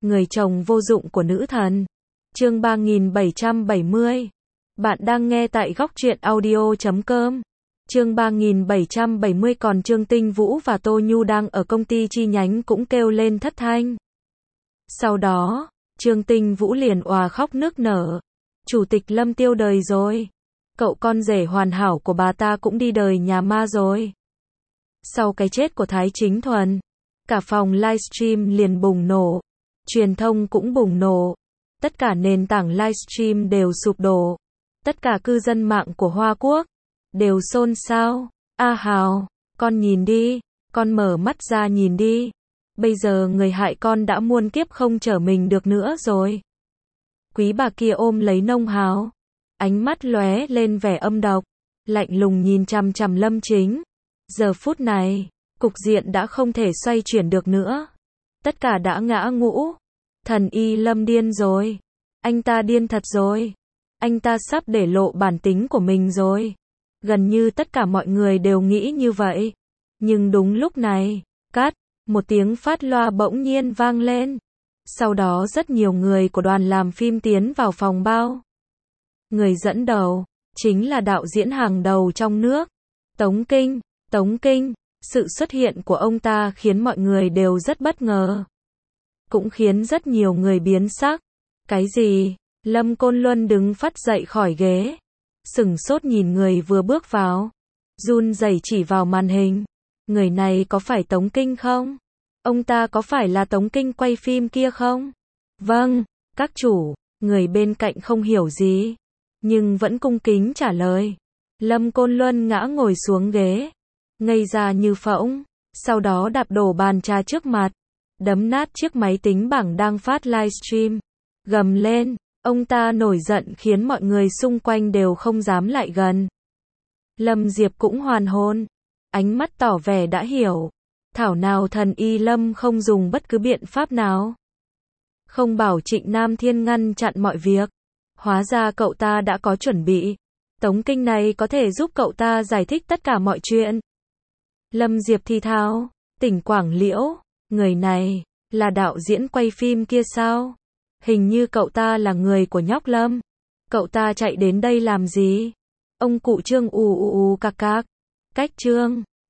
Người chồng vô dụng của nữ thần. Chương 3770. Bạn đang nghe tại góc truyện audio.com. Chương 3770. Còn Trương Tinh Vũ và Tô Nhu đang ở công ty chi nhánh cũng kêu lên thất thanh. Sau đó, Trương Tinh Vũ liền òa khóc nức nở. Chủ tịch Lâm tiêu đời rồi. Cậu con rể hoàn hảo của bà ta cũng đi đời nhà ma rồi. Sau cái chết của Thái Chính Thuần, cả phòng livestream liền bùng nổ. Truyền thông cũng bùng nổ. Tất cả nền tảng livestream đều sụp đổ. Tất cả cư dân mạng của Hoa Quốc đều xôn xao. A Hào, con nhìn đi, con mở mắt ra nhìn đi. Bây giờ người hại con đã muôn kiếp không trở mình được nữa rồi. Quý bà kia ôm lấy Nông Hào, ánh mắt lóe lên vẻ âm độc, lạnh lùng nhìn chằm chằm Lâm Chính. Giờ phút này, cục diện đã không thể xoay chuyển được nữa. Tất cả đã ngã ngũ. Thần y Lâm điên rồi. Anh ta điên thật rồi. Anh ta sắp để lộ bản tính của mình rồi. Gần như tất cả mọi người đều nghĩ như vậy. Nhưng đúng lúc này, cắt, một tiếng phát loa bỗng nhiên vang lên. Sau đó rất nhiều người của đoàn làm phim tiến vào phòng bao. Người dẫn đầu, chính là đạo diễn hàng đầu trong nước. Tống Kinh. Tống Kinh, sự xuất hiện của ông ta khiến mọi người đều rất bất ngờ. Cũng khiến rất nhiều người biến sắc. Cái gì? Lâm Côn Luân đứng phắt dậy khỏi ghế. Sửng sốt nhìn người vừa bước vào. Run rẩy chỉ vào màn hình. Người này có phải Tống Kinh không? Ông ta có phải là Tống Kinh quay phim kia không? Vâng, các chủ. Người bên cạnh không hiểu gì, nhưng vẫn cung kính trả lời. Lâm Côn Luân ngã ngồi xuống ghế, ngây ra như phỗng, sau đó đạp đổ bàn trà trước mặt, đấm nát chiếc máy tính bảng đang phát livestream, gầm lên. Ông ta nổi giận khiến mọi người xung quanh đều không dám lại gần. Lâm Diệp cũng hoàn hồn, ánh mắt tỏ vẻ đã hiểu. Thảo nào thần y Lâm không dùng bất cứ biện pháp nào, không bảo Trịnh Nam Thiên ngăn chặn mọi việc. Hóa ra cậu ta đã có chuẩn bị. Tống Kinh này có thể giúp cậu ta giải thích tất cả mọi chuyện. Lâm Diệp thì thào, tỉnh Quảng Liễu, người này là đạo diễn quay phim kia sao? Hình như cậu ta là người của nhóc Lâm. Cậu ta chạy đến đây làm gì? Ông cụ Trương ù ù ù cạc cạc. Cách Trương